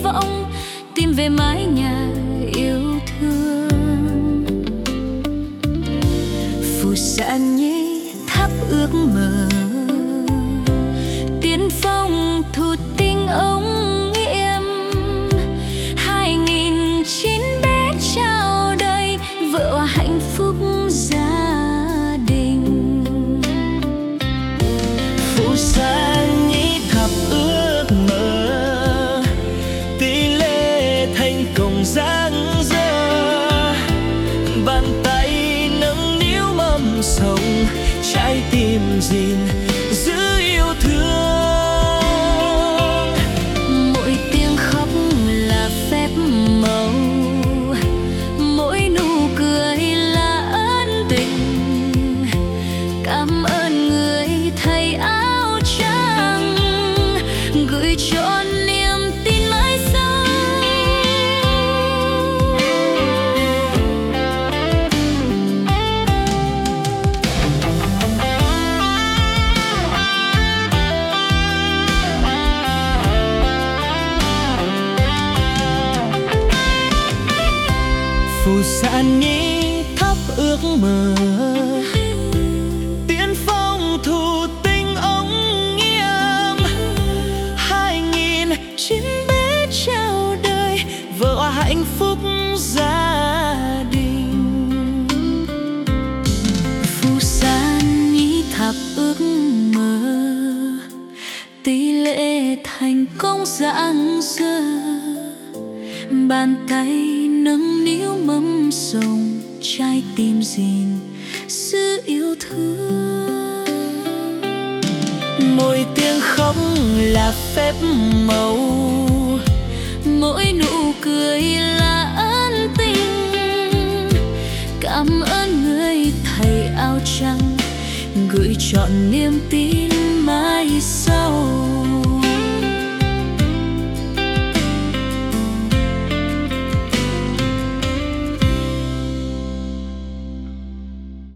vọng tìm về mái nhà yêu thương. Phù sa nhi thắp ước mơ, tiên phong thụ tinh ống nghiệm. 2009 bé chào đời, vợ hoa hạnh phúc gia đình. Phù sa nhi thắp ước mơ, tỷ lệ thành công rạng rỡ. Bàn tay nâng niu mầm sống, trái tim gìn giữ yêu thương. Mỗi tiếng khóc là phép màu, mỗi nụ cười là ân tình. Cảm ơn người thầy áo trắng gửi cho niềm tin mãi sau. Phù sa nhi thắp ước mơ, tiên phong thụ tinh ống nghiệm. 2009 bé chào đời, vợ hoa hạnh phúc gia đình. Phù sa nhi thắp ước mơ, tỷ lệ thành công rạng rỡ. Bàn tay nâng niu mầm sống, trái tim gìn giữ yêu thương. Mỗi tiếng khóc là phép màu, Mỗi nụ cười là ân tình. Cảm ơn người thầy áo trắng gửi trọn niềm tin mãi sau.